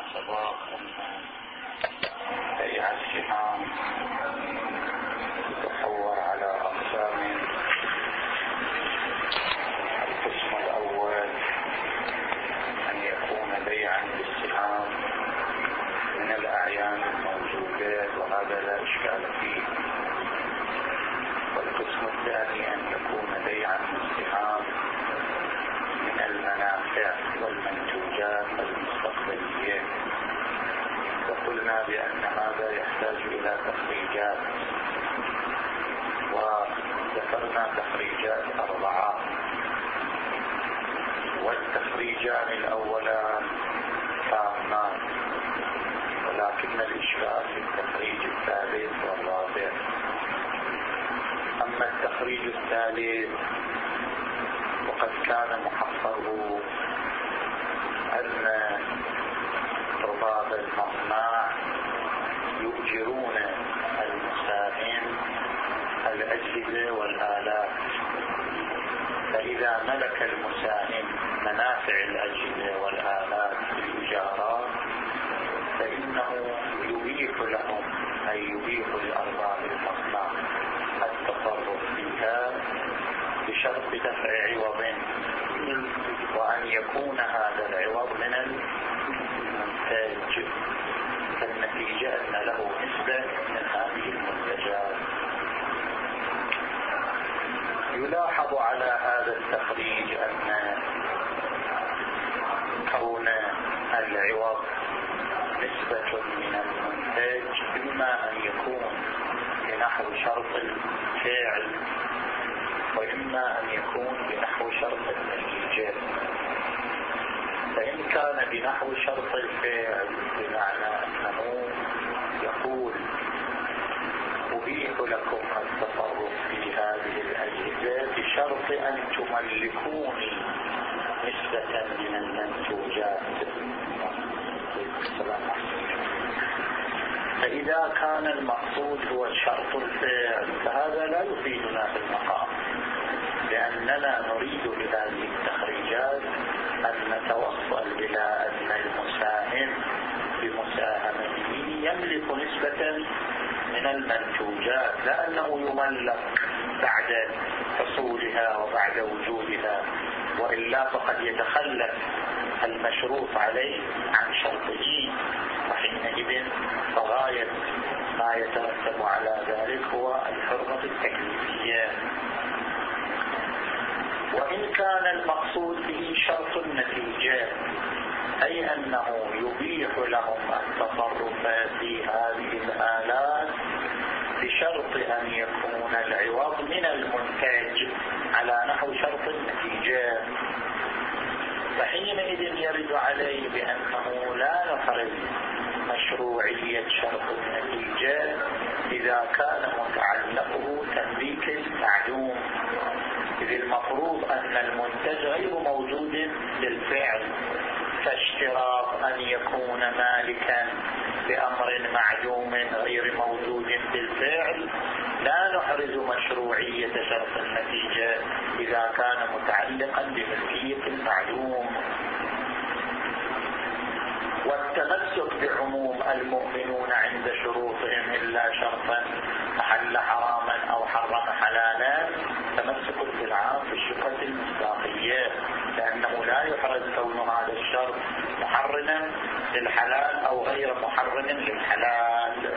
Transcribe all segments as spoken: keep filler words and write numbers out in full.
سبق أن بيع السهام تتحور على أقسام. القسم الأول أن يكون بيعا بالسهام من الأعيان الموجودات، وهذا لا إشكال فيه. والقسم الثاني أن يكون بيعا بالسهام من المنافع والمنتوجات المستقبلية، وقلنا بأن هذا يحتاج إلى تخريجات، وذكرنا تخريجات أربعة. والتخريجان الأولان تامان، ولكن الإشكال في التخريج الثالث والرابع. أما التخريج الثالث وقد كان محققه أن أرباب المصنع يؤجرون المساهم الأجهزة والآلات، فإذا ملك المساهم منافع الأجهزة والآلات بالإجارات فإنه يبيح لهم، أي يبيح لأرباب المصنع التصرف فيها بشرط دفع عوض، وأن يكون هذا العوض من المنتج، فالنتيجة أن له نسبة من هذه المنتجات. يلاحظ على هذا التخريج أن كون العوض نسبة من المنتج إما أن يكون بنحو شرط الفعل، وإما أن يكون بنحو شرط النتيجة. فإن كان بنحو شرط الفعل بمعنى أنه يقول أبيح لكم التصرف في هذه الأجهزة بشرط أن تملكوني نسبة من المنتوجات. فإذا كان المقصود هو شرط الفعل فهذا لا يفيدنا في المقام، لأننا نريد بهذه التخريجات أن نتوصل إلى أن المساهم بمساهمته يملك نسبة من المنتوجات، لأنه يملك بعد حصولها وبعد وجودها، وإلا فقد يتخلف المشروط عليه عن شرطه، وحينئذ فغاية ما يترتب على ذلك هو الحرمة التكليفية. وإن كان المقصود به شرط النتيجة، أي أنه يبيح لهم التصرف في هذه الآلات بشرط أن يكون العوض من المنتج على نحو شرط النتيجة، فحينئذ يرد عليه بأنه لا نحرز مشروعية شرط النتيجة إذا كان متعلقه تمليك المعدوم، إذ المفروض أن المنتج غير موجود بالفعل، فاشتراط أن يكون مالكا لأمر معدوم غير موجود بالفعل لا نحرز مشروعية شرط النتيجة إذا كان متعلقا بملكية المعدوم. والتمسك بعموم المؤمنون عند شروطهم إلا شرطا أحل حراما أو حرم حلالا تمسك بالعام في الشقة المصداقية، لأنه لا يحرز كون هذا الشرط محرما للحلال أو غير محرم للحلال.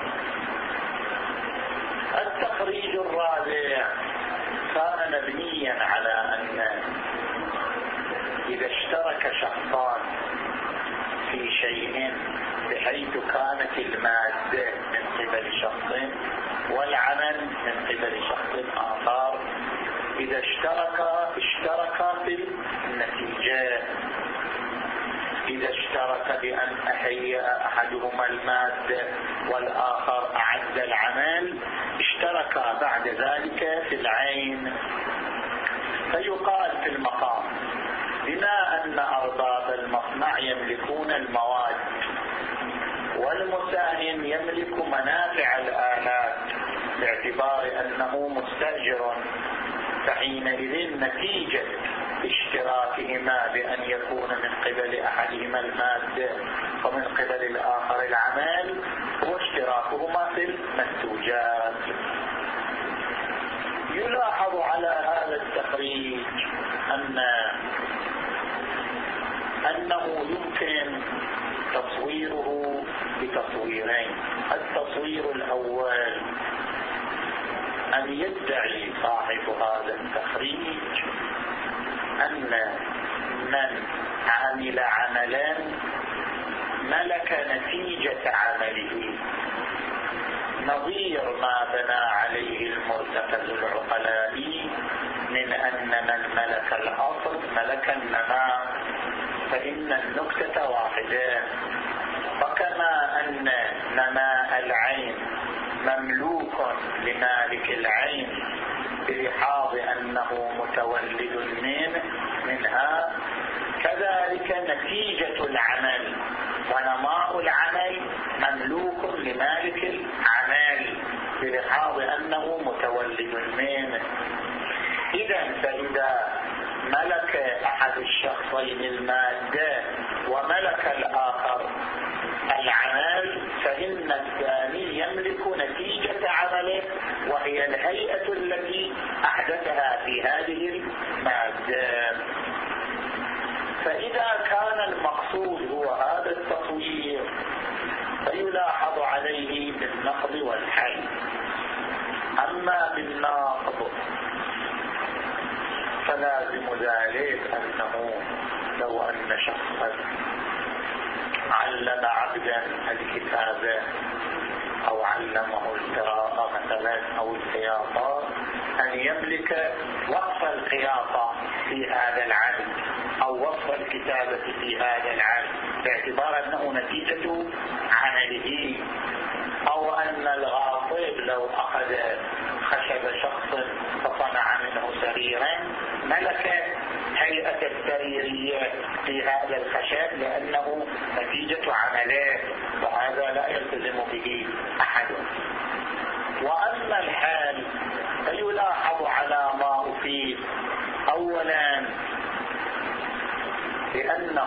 التخريج الرابع كان مبنيا على أن إذا اشترك شخصان في شيء بحيث كانت المادة من قبل شخص والعمل من قبل شخص آخر، إذا اشتركا اشتركا في النتيجة. إذا اشترك بأن أهيأ أحدهما المادة والآخر أعد العمل اشتركا بعد ذلك في العين. فيقال في المقام بما أن أرباب المصنع يملكون المواد والمساهم يملك منافع الآلات باعتبار أنه مستأجر، فحينئذ نتيجة اشتراكهما بأن يكون من قبل أحدهما المادة ومن قبل الآخر العمل هو اشتراكهما في المنتوجات. يلاحظ على هذا التخريج أن أنه يمكن تصويره بتصويرين. التصوير الأول أن يدعي صاحب هذا التخريج أن من عمل عملا ملك نتيجة عمله نظير ما بنى عليه المرتكز العقلائي من أن من ملك الأصل ملك النماء، فإن النكتة واحدة. وكما أن نماء العين مملوك لمالك العين بلحاظ أنه متولد منه منها، كذلك نتيجة العمل ونماء العمل مملوك لمالك العمل بلحاظ أنه متولد منه. إذن فإذا ملك أحد الشخصين المادة وملك الآخر العمل، فإن الثاني يملك نتيجة عمله وهي الهيئة التي أحدثها في هذه المادة. فإذا كان المقصود هو هذا التصوير فيلاحظ عليه بالنقض والحل. أما بالنقض فلازم ذلك أنه لو أن شخصا علم عبدا الكتابة أو علمه القراءة مثلا أو الخياطة، أن يملك وصف الخياطة في هذا العبد أو وصف الكتابة في هذا العبد باعتبار أنه نتيجة عمله. أو أن الغاصب لو أخذ خشب شخص فصنع منه سريرا ملك هيئة السريرية في هذا الخشب لأنه نتيجة عمله، وهذا لا يلتزم به أحد. وأما الحال فيلاحظ على ما أفيد أولا بأنه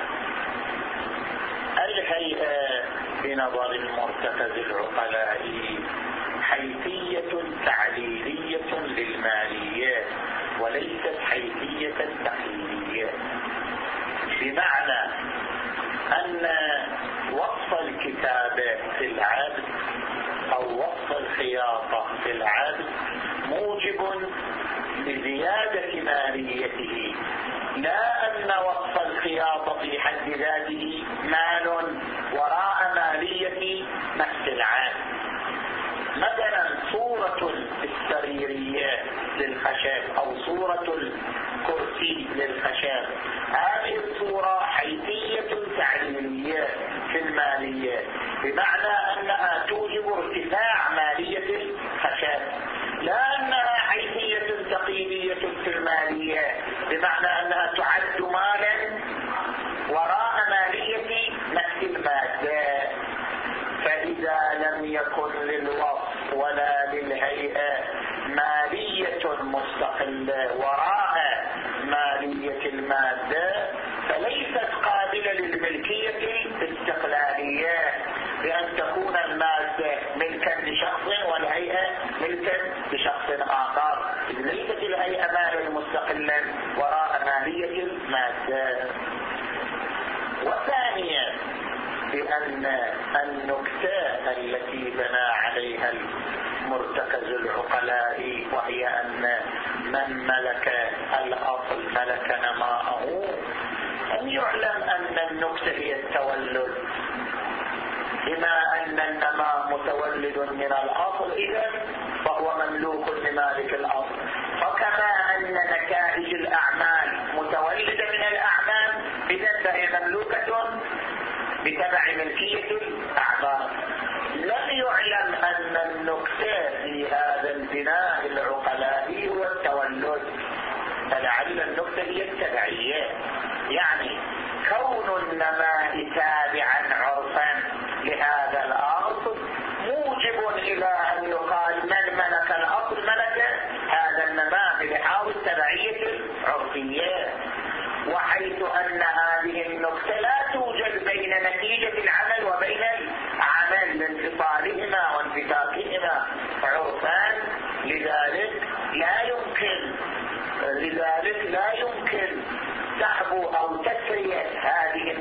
الهيئة بنظر المرتكز العقلائي حيثية تعليلية للماليات وليست حيثية تحليلية، بمعنى أن وصف الكتابة في العبد أو وصف الخياطة في العبد موجب لزيادة ماليته، لا أن وصف الخياطة في حد ذاته مال وراء مالية نفس العبد. مثلا صورة السريرية للخشب أو صورة الكرسي للخشب، هذه الصورة حيثية تعليلية في المالية، بمعنى أنها توجب ارتفاع مالية الخشب، لا أنها حيثية تقييدية في المالية بمعنى أنها تعد مالا وراء مالية نفس المادة. فإذا لم يكن للوصف ولا للهيئة مالية مستقلة وراء مالية المادة فليست قابلة للملكية الاستقلالية بأن تكون المادة ملكا لشخص والهيئة ملكا لشخص آخر، ليست الهيئة مالا مستقلا وراء مالية المادة. وثانيا بأن النكتة التي بنى عليها المرتكز العقلائي وهي أن من ملك الأصل ملك نماءه، أن يعلم أن النكتة هي التولد، بما أن النماء متولد من الأصل إذن فهو مملوك لمالك الأصل. فكما أن نتائج الأعمال متولدة من الأعمال إذن فهي مملوكة بتبع ملكية الأعمال. لم يعلم أن النكتة في هذا البناء العقلائي هو التولد، فلعل النكتة هي التبعية، يعني كون النماء تابعا عرفا لهذا الأصل موجب إلى أن يقال من ملك الأصل ملك هذا النماء بلحاظ التبعية العرفية.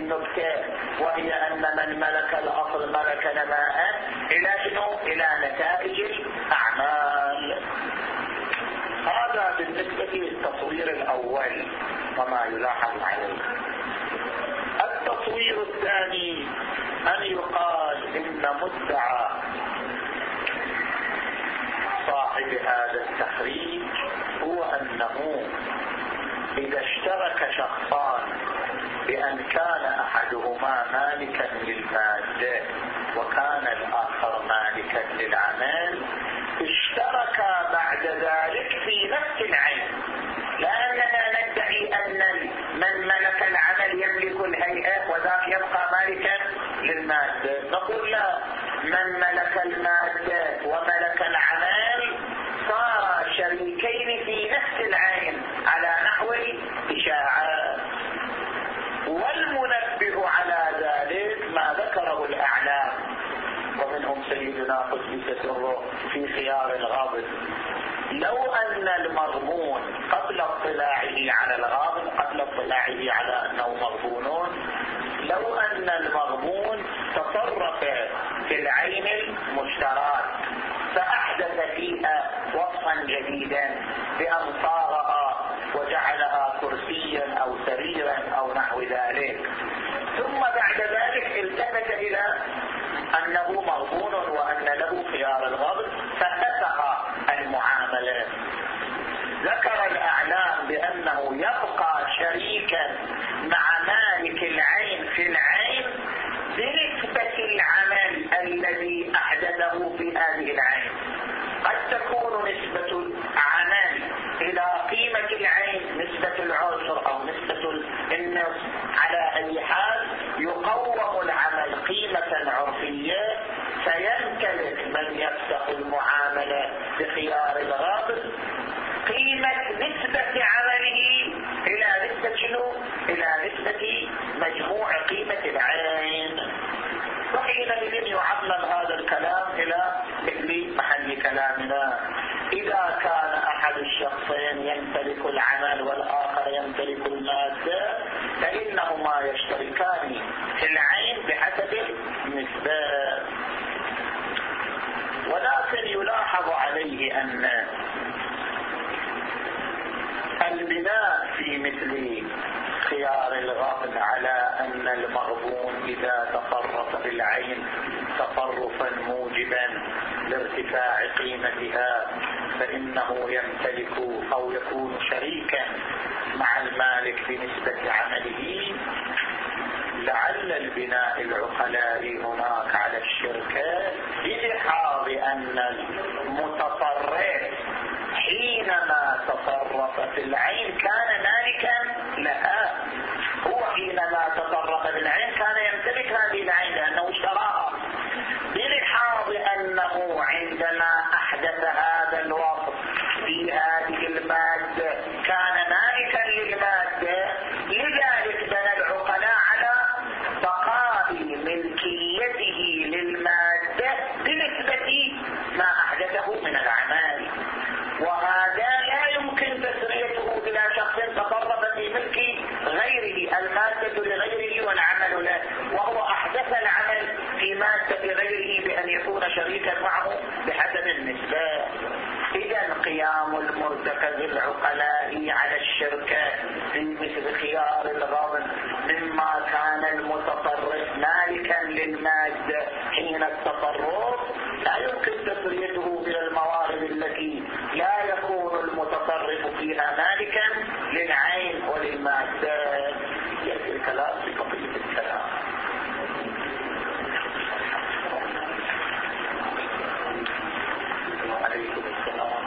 النكتة، وهي أن من ملك الأصل ملك نماء إلى شنو؟ إلى نتائج الأعمال. هذا بالنسبة للتصوير الأول وما يلاحظ عليه. التصوير الثاني أن يقال إن مدعى صاحب هذا التخريج هو أنه إذا اشترك شخصان بأن كان أحدهما مالكا للمادة وكان الآخر مالكا للعمل، اشتركا بعد ذلك في نفس العين، لأننا ندعي أن من ملك العمل يملك الهيئة وذاك يبقى مالكا للمادة. نقول لا، من ملك المادة وملك العمل صار شريكين في نفس العين على نحو الإشاعة. والمنبه على ذلك ما ذكره الأعلام، ومنهم سيدنا قدس سره في خيار الغابر، لو أن المضمون قبل اطلاعه على الغابر، قبل اطلاعه على أنه مضمون، لو أن المضمون تصرف في العين المشترك فأحدث فيها وصفا جديدا بأن صاغها وجعلها كرسيا أو سريرا أو نحو ذلك، ثم بعد ذلك التفت إلى أنه مضمون وأن له خيار الغبن ففسخ المعاملة، ذكر الأعلام بأنه يبقى شريكا مع مالك العين في العين بنسبة العمل الذي أحدثه في هذه العين. قد تكون نسبة العمل إلى قيمة العين نسبة العشر أو نسبة النصف، على أي حال يقوم العمل قيمة عرفية، فيمتلك من يفسخ المعاملة بخيار الغابر قيمة نسبة عمله إلى نسبة شنو؟ إلى نسبة مجموع قيمة العين. وحينئذ يعمم هذا الكلام إلى مثل محل كلامنا. إذا كان أحد الشخصين يمتلك العمل والآخر يمتلك المادة فإنهما يشتركان في العين بحسب النسبة. ولكن يلاحظ عليه أن البناء في مثل خيار الغبن على أن المغبون إذا تصرف بالعين تصرفا موجبا لارتفاع قيمتها فإنه يمتلك أو يكون شريكا مع المالك بنسبة عمله، لعل البناء العقلائي هناك على الشركة بلحاظ أن المتصرف حينما تصرف في العين كان مالكا لها، هو حينما تصرف في العين كان يمتلك هذه العين لأنه اشتراها، بلحاظ أنه عندما أحدث هذا الوصف في هذه المادة كان مالكا للمادة، لذلك بنى العقلاء على بقاء ملكيته للمادة بنسبة ما أحدثه من الأعمال. وهذا لا يمكن تسريته إلى شخص تصرف في ملك غيره، المادة لغيره والعمل له، وهو أحدث العمل في مادة غيره بأن يكون شريكا معه بحسب النسبة. إذا قيام المرتكز العقلاء على الشركة في مثل خيار الغبن مما كان المتصرف مالكا للمادة حين التصرف